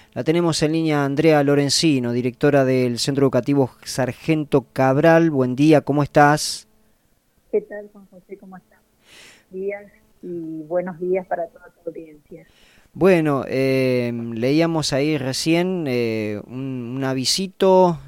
La tenemos en línea Andrea Lorenzino, directora del Centro Educativo Sargento Cabral. Buen día, ¿cómo estás? ¿Qué tal, Juan José? ¿Cómo estás? Días y buenos días para toda tu audiencia. Bueno, leíamos ahí recién un avisito,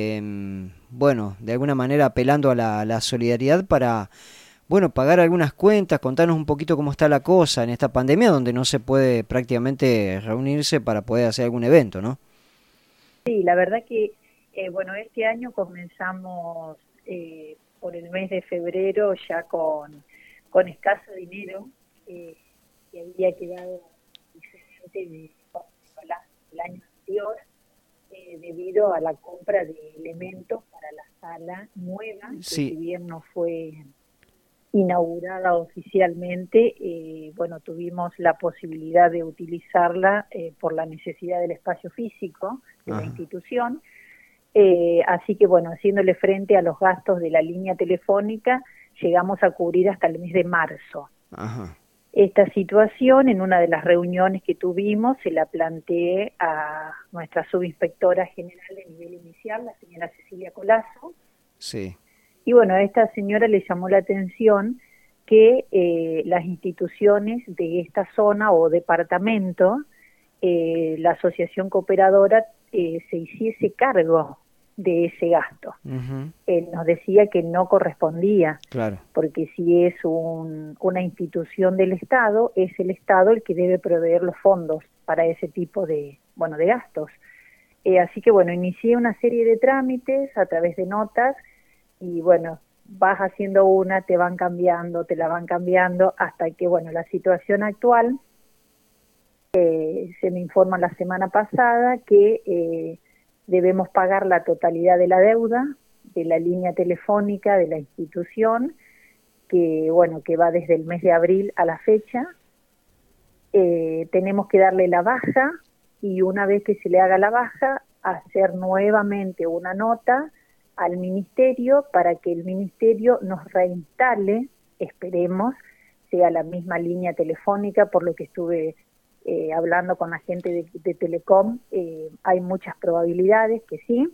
bueno, de alguna manera apelando a la solidaridad para, bueno, pagar algunas cuentas, contarnos un poquito cómo está la cosa en esta pandemia donde no se puede prácticamente reunirse para poder hacer algún evento, ¿no? Sí, la verdad que, bueno, este año comenzamos por el mes de febrero ya con escaso dinero que había quedado diferente del año anterior debido a la compra de elementos para la sala nueva, que Sí. si bien no fue inaugurada oficialmente, bueno, tuvimos la posibilidad de utilizarla por la necesidad del espacio físico de la Ajá. institución, así que bueno, haciéndole frente a los gastos de la línea telefónica, llegamos a cubrir hasta el mes de marzo. Ajá. Esta situación, en una de las reuniones que tuvimos, se la planteé a nuestra subinspectora general de nivel inicial, la señora Cecilia Colazo. Sí. Y bueno, a esta señora le llamó la atención que las instituciones de esta zona o departamento, la asociación cooperadora, se hiciese cargo de ese gasto. Uh-huh. Nos decía que no correspondía, Claro. porque si es una institución del Estado, es el Estado el que debe proveer los fondos para ese tipo de gastos. Así que bueno, inicié una serie de trámites a través de notas, y bueno, vas haciendo una, te van cambiando, te la van cambiando, hasta que bueno, la situación actual, se me informa la semana pasada que debemos pagar la totalidad de la deuda de la línea telefónica de la institución, que bueno, que va desde el mes de abril a la fecha. Tenemos que darle la baja, y una vez que se le haga la baja, hacer nuevamente una nota al ministerio para que el ministerio nos reinstale, esperemos, sea la misma línea telefónica, por lo que estuve hablando con la gente de Telecom, hay muchas probabilidades que sí,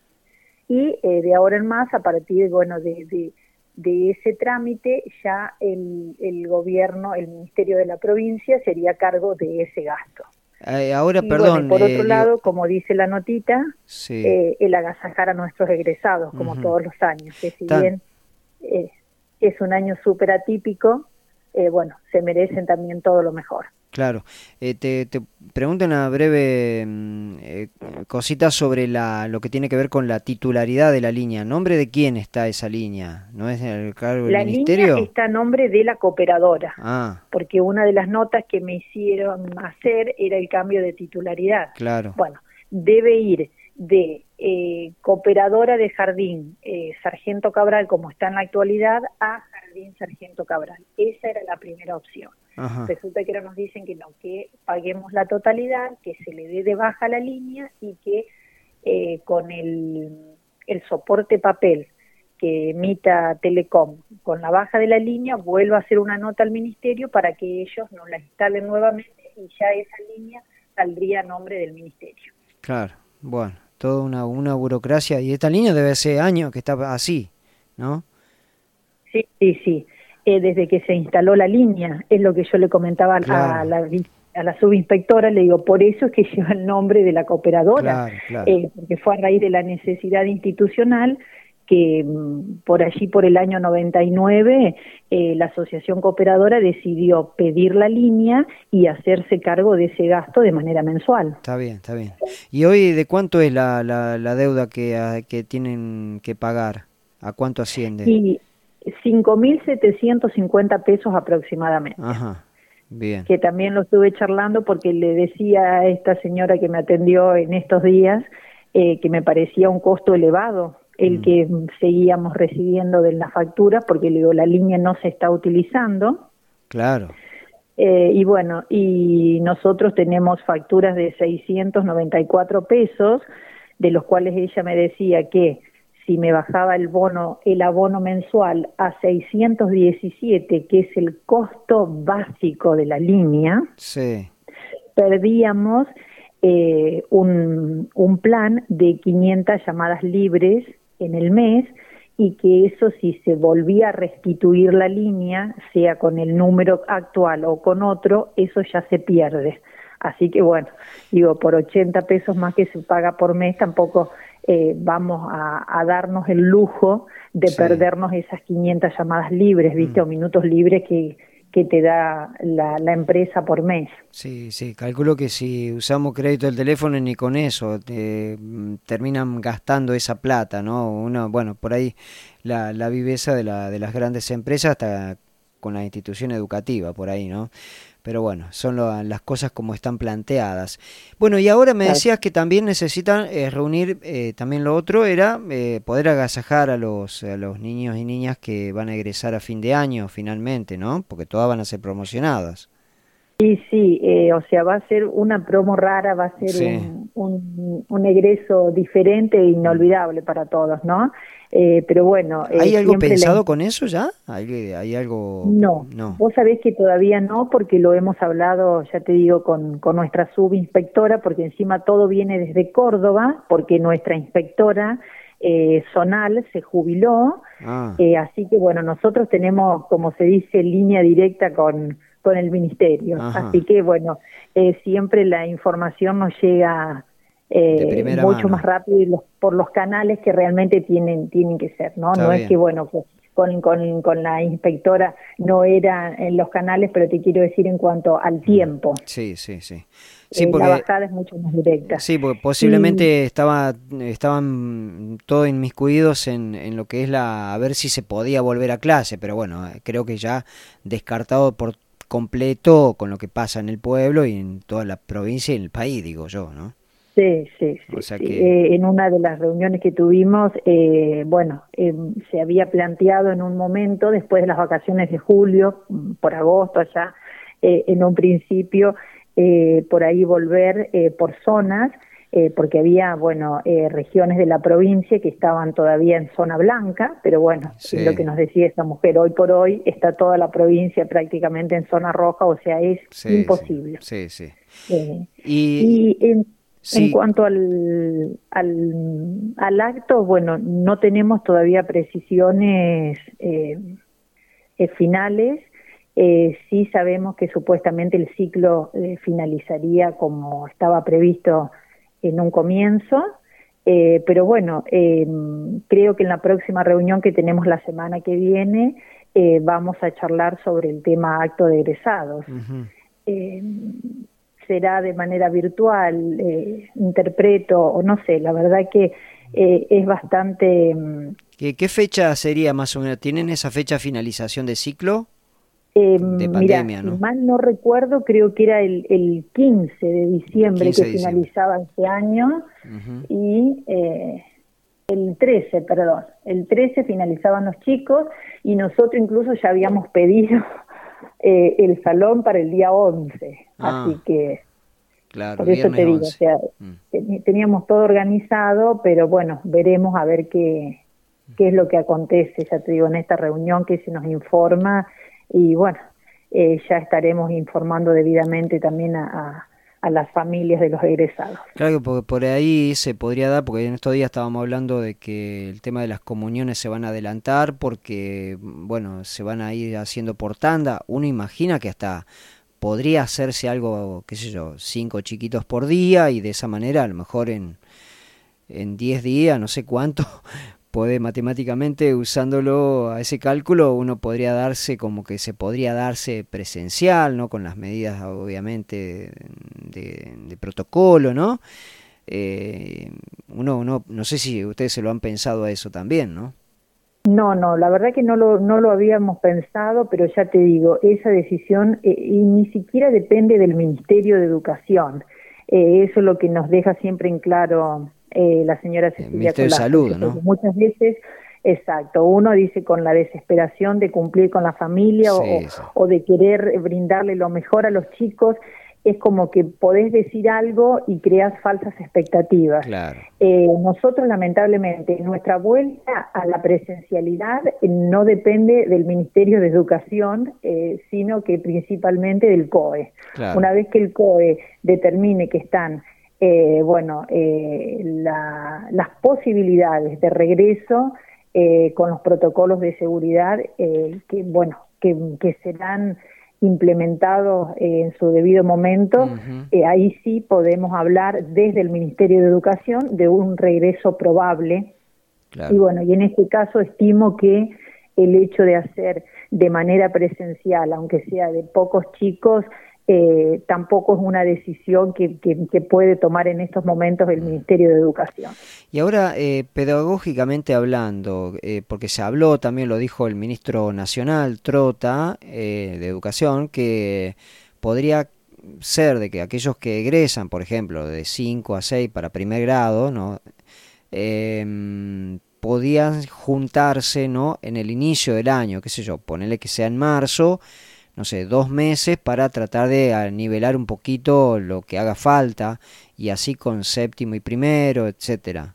y de ahora en más, a partir bueno, de ese trámite, ya el gobierno, el ministerio de la provincia, sería cargo de ese gasto. Ahora, Y perdón, bueno, por otro lado, como dice la notita, sí. el agasajar a nuestros egresados, como Uh-huh. todos los años, que si Tan, bien es un año súper atípico, bueno, se merecen también todo lo mejor. claro. Te pregunto una breve cosita sobre lo que tiene que ver con la titularidad de la línea. ¿Nombre de quién está esa línea? ¿No es el cargo del La línea ministerio? está a nombre de la cooperadora, Ah, porque una de las notas que me hicieron hacer era el cambio de titularidad. claro. Bueno, debe ir de Cooperadora de Jardín Sargento Cabral, como está en la actualidad, a Jardín Sargento Cabral. Esa era la primera opción. Ajá. Resulta que ahora nos dicen que no, que paguemos la totalidad, que se le dé de baja la línea, y que con el soporte papel que emita Telecom con la baja de la línea, vuelva a hacer una nota al ministerio para que ellos nos la instalen nuevamente, y ya esa línea saldría a nombre del ministerio. Claro. Bueno, toda una burocracia. Y esta línea debe ser años que está así, ¿no? Sí, sí, sí. Desde que se instaló la línea, es lo que yo le comentaba Claro, a la subinspectora, le digo, por eso es que lleva el nombre de la cooperadora, claro, claro. porque fue a raíz de la necesidad institucional que por allí, por el año 99, la asociación cooperadora decidió pedir la línea y hacerse cargo de ese gasto de manera mensual. Está bien, está bien. ¿Y hoy de cuánto es la deuda que tienen que pagar? ¿A cuánto asciende? Y 5.750 pesos aproximadamente. Ajá, bien. Que también lo estuve charlando porque le decía a esta señora que me atendió en estos días que me parecía un costo elevado el que seguíamos recibiendo de las facturas, porque le digo, la línea no se está utilizando. Claro. Y bueno, y nosotros tenemos facturas de 694 pesos, de los cuales ella me decía que si me bajaba el abono mensual a 617, que es el costo básico de la línea, Sí. perdíamos un plan de 500 llamadas libres en el mes, y que eso, si se volvía a restituir la línea, sea con el número actual o con otro, eso ya se pierde. Así que bueno, digo, por 80 pesos más que se paga por mes, tampoco vamos a darnos el lujo de perdernos esas 500 llamadas libres, ¿viste? O minutos libres que te da la empresa por mes. Sí, sí, calculo que si usamos crédito del teléfono ni con eso terminan gastando esa plata, ¿no? Uno, bueno, por ahí la viveza de las grandes empresas hasta con la institución educativa, por ahí, ¿no? Pero bueno, son las cosas como están planteadas. Bueno, y ahora me decías que también necesitan reunir, también lo otro era poder agasajar a los niños y niñas que van a egresar a fin de año finalmente, ¿no? Porque todas van a ser promocionadas. Sí, o sea, va a ser una promo rara, va a ser un egreso diferente e inolvidable para todos, ¿no? Pero bueno... ¿Hay algo pensado con eso ya? ¿Hay algo...? No, vos sabés que todavía no, porque lo hemos hablado, ya te digo, con nuestra subinspectora, porque encima todo viene desde Córdoba, porque nuestra inspectora zonal se jubiló, así que bueno, nosotros tenemos, como se dice, línea directa con el ministerio. Ajá. Así que bueno, siempre la información nos llega mucho más rápido por los canales que realmente tienen que ser, ¿no? Está no bien. Es que bueno, con la inspectora no era en los canales, pero te quiero decir en cuanto al tiempo. Sí. Sí, porque, la bajada es mucho más directa. Sí, porque posiblemente estaban todos inmiscuidos en lo que es a ver si se podía volver a clase, pero bueno, creo que ya descartado por completo con lo que pasa en el pueblo y en toda la provincia y en el país, digo yo, ¿no? Sí. O sea que... en una de las reuniones que tuvimos, se había planteado en un momento, después de las vacaciones de julio, por agosto allá, en un principio, por ahí volver por zonas, porque había, regiones de la provincia que estaban todavía en zona blanca, pero bueno, es lo que nos decía esta mujer, hoy por hoy está toda la provincia prácticamente en zona roja, o sea, es imposible. Sí. En cuanto al acto, bueno, no tenemos todavía precisiones finales. Sí sabemos que supuestamente el ciclo finalizaría como estaba previsto en un comienzo, pero bueno, creo que en la próxima reunión que tenemos la semana que viene vamos a charlar sobre el tema acto de egresados. Será de manera virtual, interpreto, o no sé, la verdad que es bastante... ¿Qué fecha sería más o menos? ¿Tienen esa fecha de finalización de ciclo? De pandemia, mira, ¿no? si mal no recuerdo, creo que era el 15 de diciembre que finalizaba este año, y el 13 finalizaban los chicos, y nosotros incluso ya habíamos pedido el salón para el día 11, así que claro, por eso te digo, 11. O sea, teníamos todo organizado, pero bueno, veremos a ver qué es lo que acontece, ya te digo, en esta reunión que se nos informa, y bueno, ya estaremos informando debidamente también a las familias de los egresados. Claro, porque por ahí se podría dar, porque en estos días estábamos hablando de que el tema de las comuniones se van a adelantar porque, bueno, se van a ir haciendo por tanda. Uno imagina que hasta podría hacerse algo, qué sé yo, 5 chiquitos por día, y de esa manera a lo mejor en 10 días, no sé cuánto, puede matemáticamente, usándolo a ese cálculo, uno podría darse como que se podría darse presencial, ¿no? Con las medidas obviamente de protocolo, ¿no? Uno no sé si ustedes se lo han pensado a eso también, ¿no? No, la verdad que no lo habíamos pensado, pero ya te digo, esa decisión y ni siquiera depende del Ministerio de Educación. Eso es lo que nos deja siempre en claro la señora Cecilia el Ministerio de Salud, ¿no? Muchas veces, exacto, uno dice con la desesperación de cumplir con la familia o de querer brindarle lo mejor a los chicos, es como que podés decir algo y creas falsas expectativas. Claro. Nosotros, lamentablemente, nuestra vuelta a la presencialidad no depende del Ministerio de Educación, sino que principalmente del COE. Claro. Una vez que el COE determine que están las posibilidades de regreso con los protocolos de seguridad que serán implementados en su debido momento. Ahí sí podemos hablar desde el Ministerio de Educación de un regreso probable. Claro. Y en este caso estimo que el hecho de hacer de manera presencial, aunque sea de pocos chicos, tampoco es una decisión que puede tomar en estos momentos el Ministerio de Educación. Y ahora, pedagógicamente hablando, porque se habló, también lo dijo el ministro nacional, Trota, de Educación, que podría ser de que aquellos que egresan, por ejemplo, de 5 a 6 para primer grado, ¿no? Podían juntarse, ¿no?, en el inicio del año, qué sé yo, ponerle que sea en marzo, no sé, 2 meses para tratar de nivelar un poquito lo que haga falta, y así con séptimo y primero, etcétera.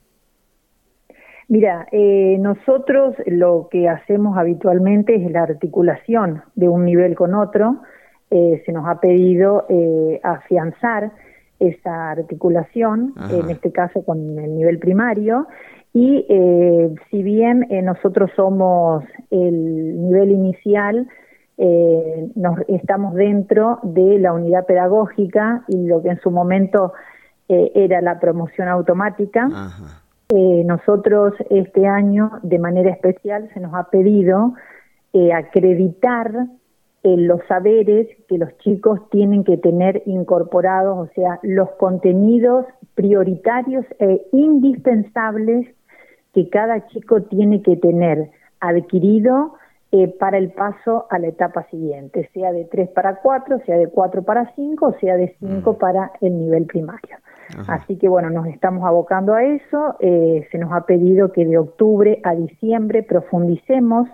Mira, nosotros lo que hacemos habitualmente es la articulación de un nivel con otro. Se nos ha pedido afianzar esa articulación, en este caso con el nivel primario, y si bien nosotros somos el nivel inicial, estamos dentro de la unidad pedagógica y lo que en su momento era la promoción automática. Nosotros este año, de manera especial, se nos ha pedido acreditar los saberes que los chicos tienen que tener incorporados, o sea, los contenidos prioritarios e indispensables que cada chico tiene que tener adquirido para el paso a la etapa siguiente, sea de 3 para 4, sea de 4 para 5, o sea de 5 para el nivel primario. Así que nos estamos abocando a eso. Se nos ha pedido que de octubre a diciembre profundicemos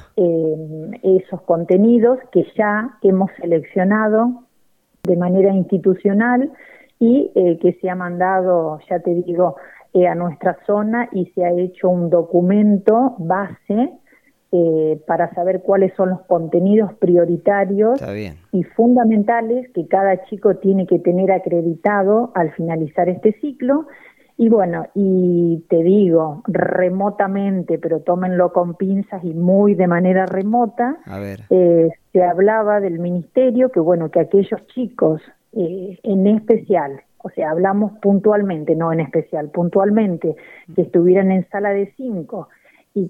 esos contenidos que ya hemos seleccionado de manera institucional y que se ha mandado, ya te digo, a nuestra zona, y se ha hecho un documento base para saber cuáles son los contenidos prioritarios y fundamentales que cada chico tiene que tener acreditado al finalizar este ciclo. Y te digo, remotamente, pero tómenlo con pinzas y muy de manera remota, se hablaba del ministerio que aquellos chicos en especial, o sea, hablamos puntualmente, no en especial, puntualmente, que estuvieran en sala de 5 y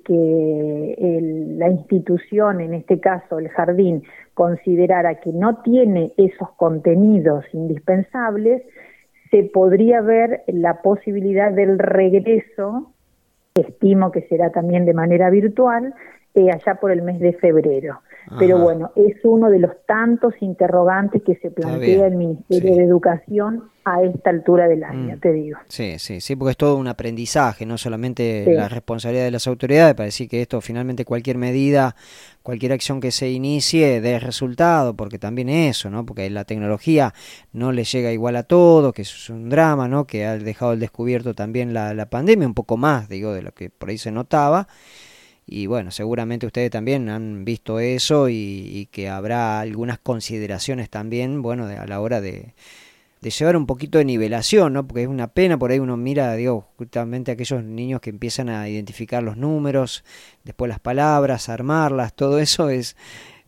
que la institución, en este caso el jardín, considerara que no tiene esos contenidos indispensables, se podría ver la posibilidad del regreso, estimo que será también de manera virtual, allá por el mes de febrero. Pero es uno de los tantos interrogantes que se plantea el Ministerio de Educación a esta altura del año, te digo. Sí, porque es todo un aprendizaje, no solamente la responsabilidad de las autoridades para decir que esto finalmente cualquier medida, cualquier acción que se inicie dé resultado, porque también eso, ¿no? Porque la tecnología no le llega igual a todos, que es un drama, ¿no? Que ha dejado al descubierto también la pandemia, un poco más, digo, de lo que por ahí se notaba. Y seguramente ustedes también han visto eso y que habrá algunas consideraciones también, a la hora de llevar un poquito de nivelación, ¿no? Porque es una pena, por ahí uno mira, justamente aquellos niños que empiezan a identificar los números, después las palabras, armarlas, todo eso es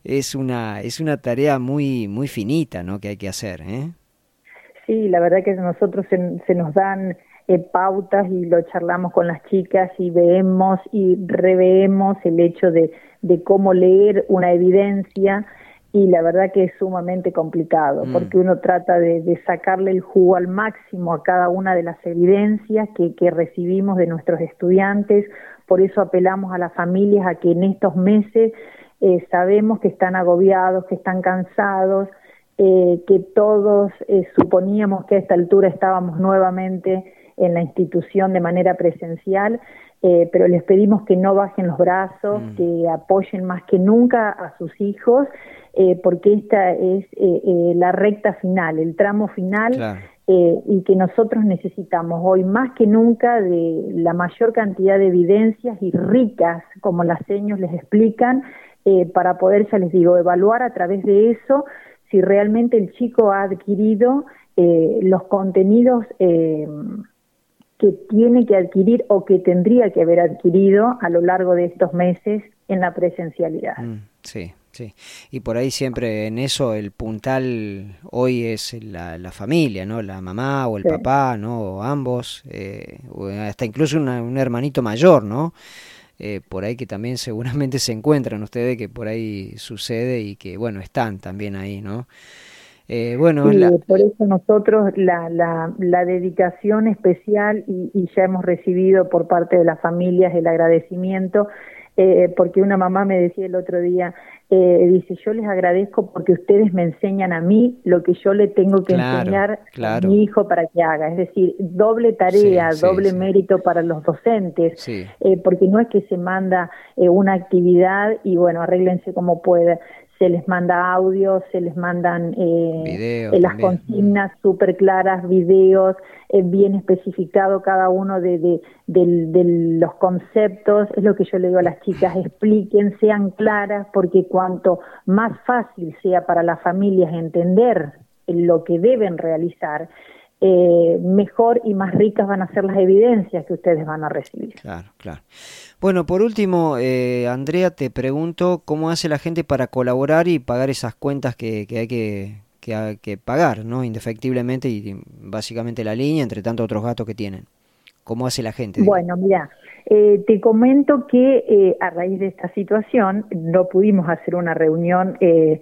una tarea muy muy finita, ¿no? Que hay que hacer, ¿eh? Sí, la verdad que nosotros se nos dan pautas y lo charlamos con las chicas y vemos y reveemos el hecho de cómo leer una evidencia, y la verdad que es sumamente complicado porque uno trata de sacarle el jugo al máximo a cada una de las evidencias que recibimos de nuestros estudiantes. Por eso apelamos a las familias a que en estos meses sabemos que están agobiados, que están cansados, que todos suponíamos que a esta altura estábamos nuevamente en la institución de manera presencial, pero les pedimos que no bajen los brazos, que apoyen más que nunca a sus hijos, porque esta es la recta final, el tramo final, y que nosotros necesitamos hoy más que nunca de la mayor cantidad de evidencias y ricas, como las seños les explican, para poder, ya les digo, evaluar a través de eso si realmente el chico ha adquirido los contenidos que tiene que adquirir o que tendría que haber adquirido a lo largo de estos meses en la presencialidad. Sí, sí. Y por ahí siempre en eso el puntal hoy es la familia, ¿no? La mamá o el papá, ¿no? O ambos, o hasta incluso un hermanito mayor, ¿no? Por ahí que también seguramente se encuentran ustedes, que por ahí sucede y que, bueno, están también ahí, ¿no? Bueno, Sí, por eso nosotros la dedicación especial y ya hemos recibido por parte de las familias el agradecimiento, porque una mamá me decía el otro día, dice, yo les agradezco porque ustedes me enseñan a mí lo que yo le tengo que enseñar a mi hijo para que haga, es decir, doble tarea, doble mérito para los docentes, porque no es que se manda una actividad y bueno, arréglense como pueda. Se les manda audios, se les mandan las consignas súper claras, videos, bien especificado cada uno de los conceptos. Es lo que yo le digo a las chicas, expliquen, sean claras, porque cuanto más fácil sea para las familias entender lo que deben realizar, mejor y más ricas van a ser las evidencias que ustedes van a recibir. Claro, claro. Bueno, por último, Andrea, te pregunto cómo hace la gente para colaborar y pagar esas cuentas que hay que pagar, ¿no? Indefectiblemente y básicamente la línea, entre tantos otros gastos que tienen. ¿Cómo hace la gente? Bueno, mira, te comento que a raíz de esta situación no pudimos hacer una reunión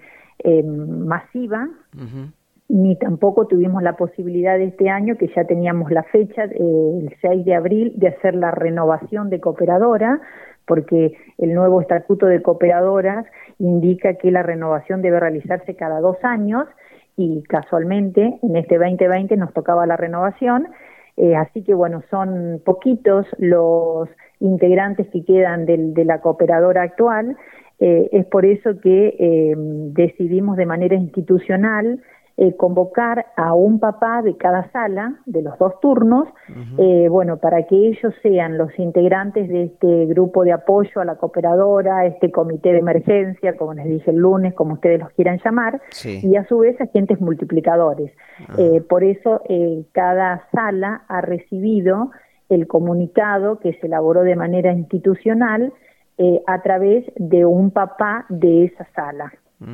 masiva, ni tampoco tuvimos la posibilidad de este año, que ya teníamos la fecha, el 6 de abril, de hacer la renovación de cooperadora, porque el nuevo estatuto de cooperadoras indica que la renovación debe realizarse cada 2 años, y casualmente en este 2020 nos tocaba la renovación, así que bueno, son poquitos los integrantes que quedan de la cooperadora actual, es por eso que decidimos de manera institucional convocar a un papá de cada sala, de los 2 turnos, bueno, para que ellos sean los integrantes de este grupo de apoyo a la cooperadora, este comité de emergencia, como les dije el lunes, como ustedes los quieran llamar, y a su vez agentes multiplicadores. Por eso cada sala ha recibido el comunicado que se elaboró de manera institucional a través de un papá de esa sala.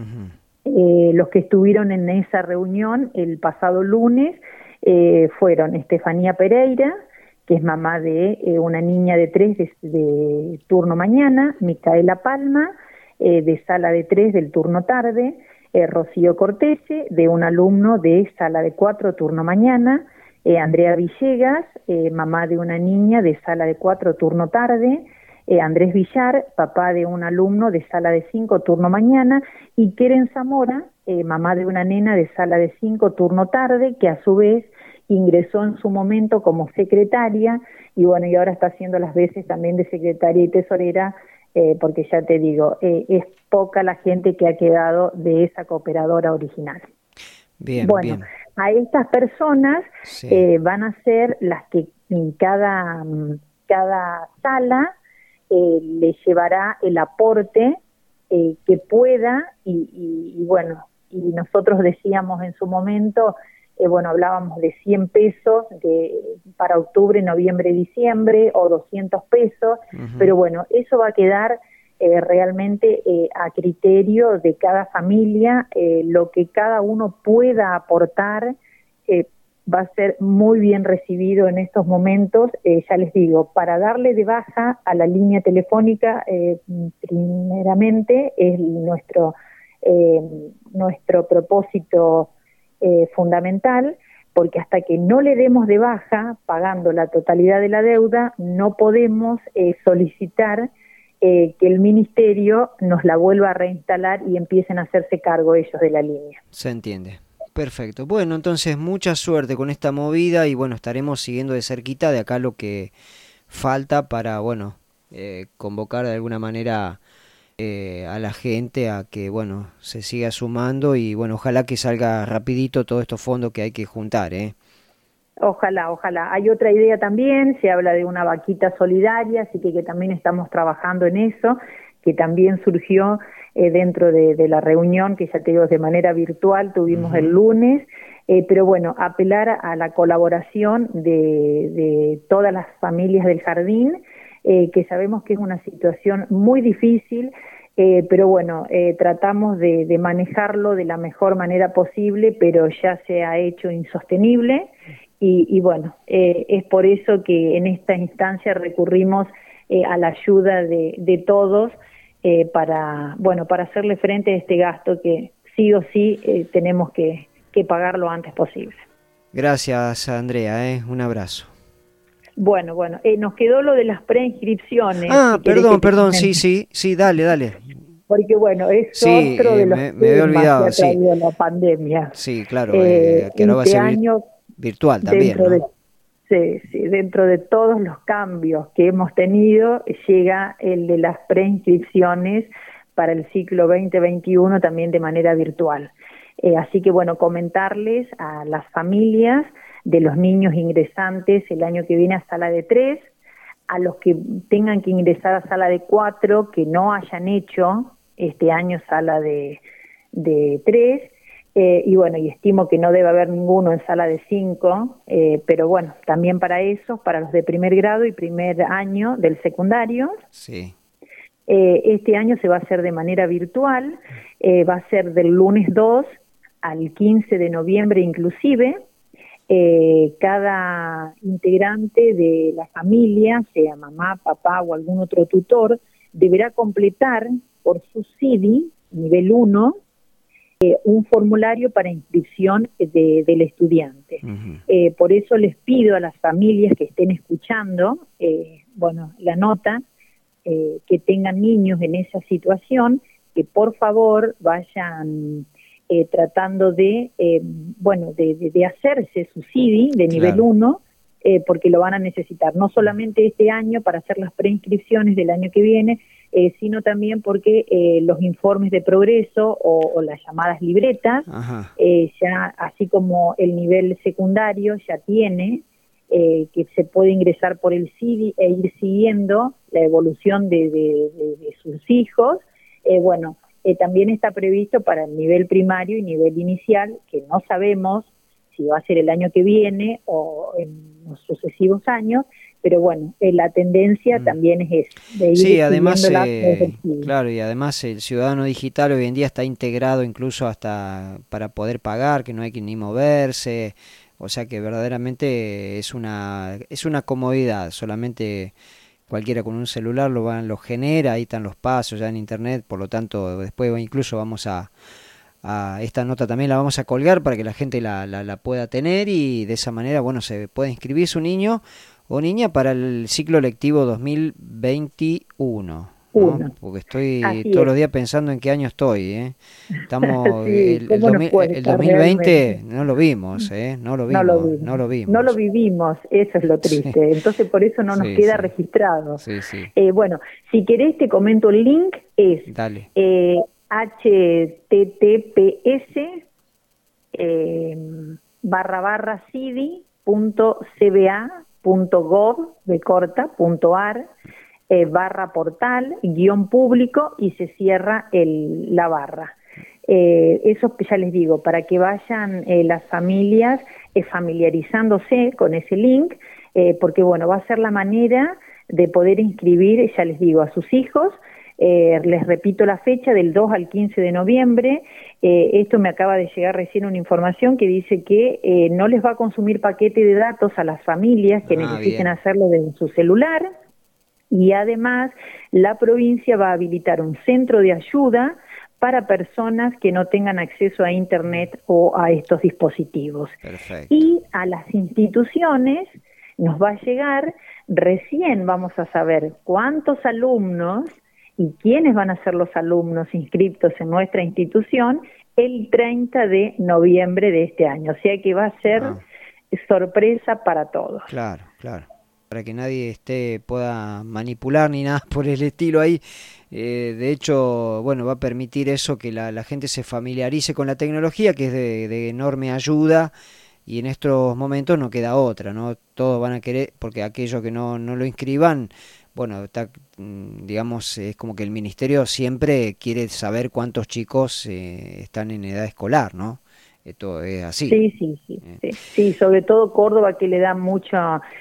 Los que estuvieron en esa reunión el pasado lunes fueron Estefanía Pereira, que es mamá de una niña de 3 de turno mañana, Micaela Palma, de sala de 3 del turno tarde, Rocío Cortese, de un alumno de sala de 4 turno mañana, Andrea Villegas, mamá de una niña de sala de 4 turno tarde, Andrés Villar, papá de un alumno de sala de 5 turno mañana, y Keren Zamora, mamá de una nena de sala de 5 turno tarde, que a su vez ingresó en su momento como secretaria, y bueno, y ahora está haciendo las veces también de secretaria y tesorera, porque ya te digo, es poca la gente que ha quedado de esa cooperadora original. Bien, bueno, bien. A estas personas van a ser las que en cada sala le llevará el aporte que pueda y bueno, y nosotros decíamos en su momento, bueno, hablábamos de 100 pesos para octubre, noviembre, diciembre, o 200 pesos, pero bueno, eso va a quedar realmente a criterio de cada familia, lo que cada uno pueda aportar va a ser muy bien recibido en estos momentos. Ya les digo, para darle de baja a la línea telefónica, primeramente es nuestro propósito fundamental, porque hasta que no le demos de baja, pagando la totalidad de la deuda, no podemos solicitar que el ministerio nos la vuelva a reinstalar y empiecen a hacerse cargo ellos de la línea. Se entiende. Perfecto. Bueno, entonces mucha suerte con esta movida y bueno, estaremos siguiendo de cerquita de acá lo que falta para, bueno, convocar de alguna manera a la gente a que, bueno, se siga sumando y bueno, ojalá que salga rapidito todos estos fondos que hay que juntar, Ojalá, ojalá. Hay otra idea también, se habla de una vaquita solidaria, así que también estamos trabajando en eso, que también surgió dentro de la reunión que ya te digo de manera virtual tuvimos el lunes, Pero bueno, apelar a la colaboración de todas las familias del jardín, que sabemos que es una situación muy difícil, pero bueno, tratamos de manejarlo de la mejor manera posible, pero ya se ha hecho insostenible y bueno, es por eso que en esta instancia recurrimos a la ayuda de todos para hacerle frente a este gasto que sí o sí tenemos que pagar lo antes posible. Gracias, Andrea, un abrazo. Bueno, nos quedó lo de las preinscripciones. Ah, si perdón, sí, dale. Porque bueno, es otro de los me había olvidado, que ha traído la pandemia. Sí, claro, que ahora va a ser virtual también, ¿no? Dentro de todos los cambios que hemos tenido, llega el de las preinscripciones para el ciclo 2021 también de manera virtual. Así que bueno, comentarles a las familias de los niños ingresantes el año que viene a sala de 3, a los que tengan que ingresar a sala de 4, que no hayan hecho este año sala de 3, y bueno, y estimo que no debe haber ninguno en sala de 5, pero bueno, también para eso, para los de primer grado y primer año del secundario. Sí. Este año se va a hacer de manera virtual, va a ser del lunes 2 al 15 de noviembre inclusive. Cada integrante de la familia, sea mamá, papá o algún otro tutor, deberá completar por su CIDI, nivel 1, un formulario para inscripción del estudiante. Uh-huh. Por eso les pido a las familias que estén escuchando, la nota, que tengan niños en esa situación, que por favor vayan tratando de hacerse su CIDI de nivel 1, porque lo van a necesitar, no solamente este año para hacer las preinscripciones del año que viene, sino también porque los informes de progreso o las llamadas libretas, ya así como el nivel secundario ya tiene, que se puede ingresar por el CIDI e ir siguiendo la evolución de sus hijos. También está previsto para el nivel primario y nivel inicial, que no sabemos si va a ser el año que viene o en los sucesivos años, pero bueno, la tendencia también es esa, de ir además, claro, y además el ciudadano digital hoy en día está integrado incluso hasta para poder pagar, que no hay que ni moverse, o sea que verdaderamente es una comodidad, solamente cualquiera con un celular lo genera, ahí están los pasos ya en internet, por lo tanto después incluso vamos a esta nota también la vamos a colgar para que la gente la pueda tener y de esa manera, se puede inscribir su niño o niña para el ciclo lectivo 2021. ¿no? Porque estoy todos los días pensando en qué año estoy. Estamos el 2020 no lo vimos, no lo vimos. No lo vivimos, eso es lo triste. Sí. Entonces por eso no nos queda registrado. Sí. Si querés te comento el link, es Dale. https://cidi.cba.gov.ar/portal /público y se cierra la barra. Eso ya les digo, para que vayan las familias familiarizándose con ese link, porque va a ser la manera de poder inscribir, ya les digo, a sus hijos. Les repito la fecha, del 2 al 15 de noviembre. Esto me acaba de llegar recién una información que dice que no les va a consumir paquete de datos a las familias que necesiten hacerlo desde su celular, y además la provincia va a habilitar un centro de ayuda para personas que no tengan acceso a internet o a estos dispositivos. Perfecto. Y a las instituciones nos va a llegar, recién vamos a saber cuántos alumnos y quiénes van a ser los alumnos inscritos en nuestra institución el 30 de noviembre de este año. O sea que va a ser sorpresa para todos. Claro. Para que nadie pueda manipular ni nada por el estilo ahí. De hecho, va a permitir eso, que la gente se familiarice con la tecnología, que es de enorme ayuda, y en estos momentos no queda otra, ¿no? Todos van a querer, porque aquellos que no lo inscriban, es como que el ministerio siempre quiere saber cuántos chicos están en edad escolar, ¿no? Esto es así. Sí, sobre todo Córdoba, que le da mucho,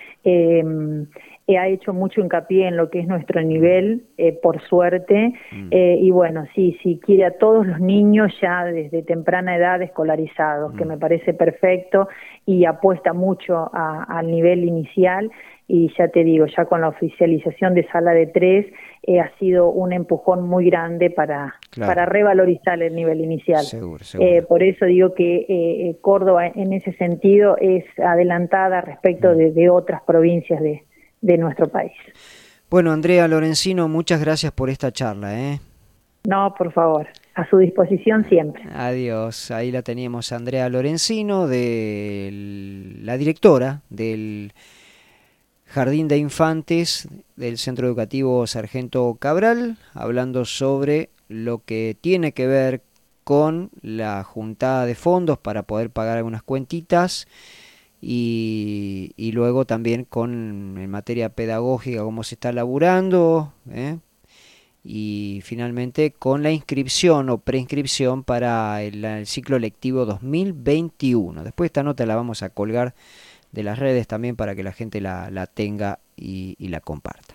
ha hecho mucho hincapié en lo que es nuestro nivel, por suerte, y bueno, sí, quiere a todos los niños ya desde temprana edad escolarizados, que me parece perfecto, y apuesta mucho al nivel inicial, y ya te digo, ya con la oficialización de sala de 3, ha sido un empujón muy grande para revalorizar el nivel inicial. Seguro. Por eso digo que Córdoba en ese sentido es adelantada respecto de otras provincias de nuestro país. Bueno, Andrea Lorenzino, muchas gracias por esta charla, ¿eh? No, por favor, a su disposición siempre. Adiós. Ahí la teníamos, Andrea Lorenzino, la directora del Jardín de Infantes del Centro Educativo Sargento Cabral, hablando sobre lo que tiene que ver con la juntada de fondos para poder pagar algunas cuentitas y luego también en materia pedagógica cómo se está laburando, y finalmente con la inscripción o preinscripción para el ciclo lectivo 2021. Después esta nota la vamos a colgar de las redes también para que la gente la tenga y la comparta.